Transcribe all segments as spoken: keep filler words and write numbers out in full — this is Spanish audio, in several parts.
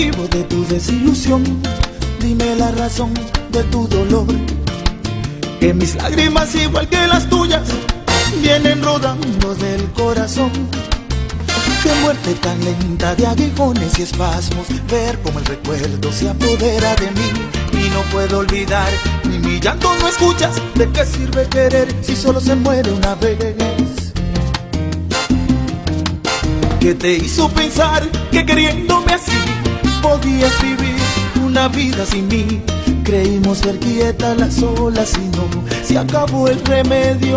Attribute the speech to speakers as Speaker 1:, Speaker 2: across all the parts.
Speaker 1: motivo de tu desilusión, dime la razón de tu dolor. Que mis lágrimas, igual que las tuyas, vienen rodando del corazón. Qué muerte tan lenta de aguijones y espasmos, ver como el recuerdo se apodera de mí. Y no puedo olvidar, ni mi llanto no escuchas. ¿De qué sirve querer si solo se muere una vez? ¿Qué te hizo pensar que queriéndome así podías vivir una vida sin mí? Creímos ver quieta las olas y no, se acabó el remedio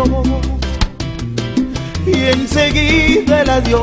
Speaker 1: y enseguida el adiós.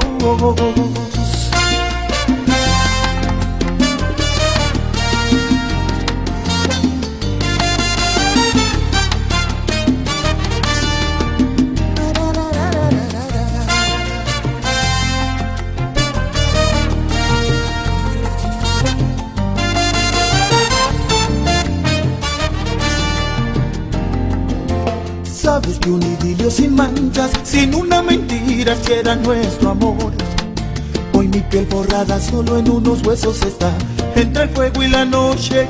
Speaker 1: Sabes que un idilio sin manchas, sin una mentira, si era nuestro amor. Hoy mi piel borrada solo en unos huesos está, entre el fuego y la noche,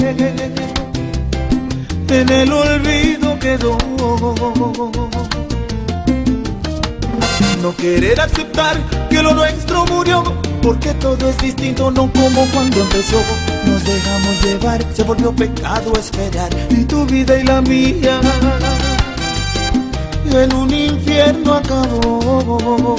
Speaker 1: en el olvido quedó. No querer aceptar que lo nuestro murió, porque todo es distinto, no como cuando empezó. Nos dejamos llevar, se volvió pecado esperar, y tu vida y la mía en un infierno acabó.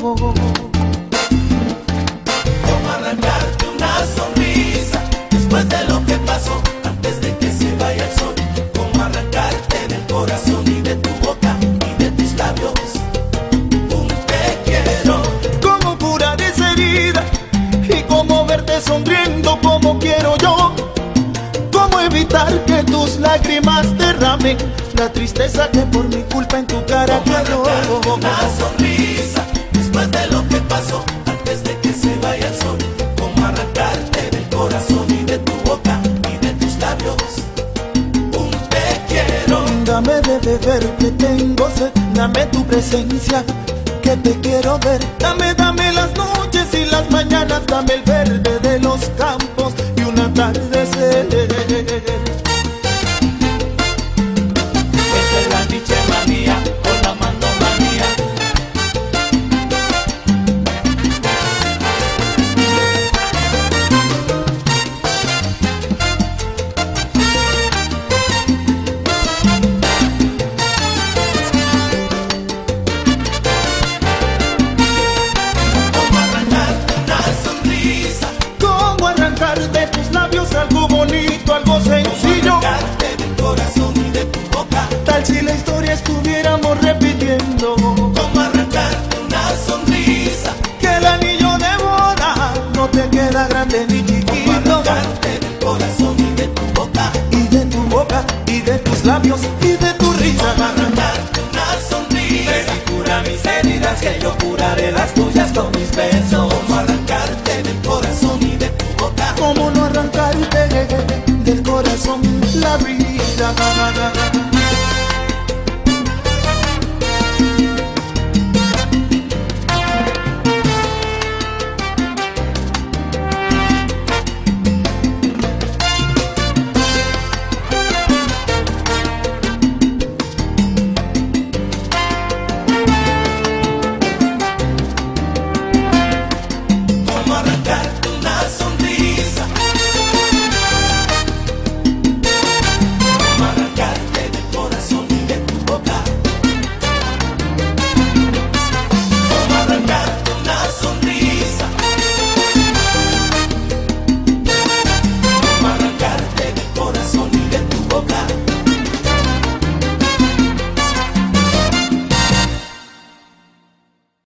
Speaker 2: ¿Cómo arrancarte una sonrisa después de lo que pasó, antes de que se vaya el sol? ¿Cómo arrancarte del corazón y de tu boca y de tus labios un te quiero?
Speaker 1: ¿Cómo curar esa herida y cómo verte sonriendo como quiero yo? ¿Cómo evitar que tus lágrimas derramen la tristeza que por mi culpa en tu cara quedó?
Speaker 2: Una sonrisa después de lo que pasó, antes de que se vaya el sol. Cómo arrancarte del corazón y de tu boca y de tus labios un te quiero.
Speaker 1: Dame de beber que tengo sed, dame tu presencia que te quiero ver. Dame, dame las noches y las mañanas, dame el verde de los campos y un atardecer.
Speaker 2: Esta es la dicha manía con la mandomanía. ¿Cómo arrancarte una sonrisa?
Speaker 1: ¿Cómo arrancar de tus labios algo bonito, algo sencillo?
Speaker 2: Arrancarte del corazón y de tu boca.
Speaker 1: Tal si la historia estuviéramos repitiendo.
Speaker 2: ¿Cómo arrancarte una sonrisa?
Speaker 1: Que el anillo de boda no te queda grande ni
Speaker 2: ¿Cómo
Speaker 1: chiquito.
Speaker 2: arrancarte del corazón y de tu boca?
Speaker 1: Y de tu boca, y de tus labios, y de tu risa.
Speaker 2: ¿Cómo arrancarte una sonrisa?
Speaker 1: Ven y cura mis heridas, que yo curaré las tuyas con mis besos.
Speaker 2: ¿Cómo arrancarte del corazón y de tu boca?
Speaker 1: ¿Cómo no arrancarte del corazón la vida?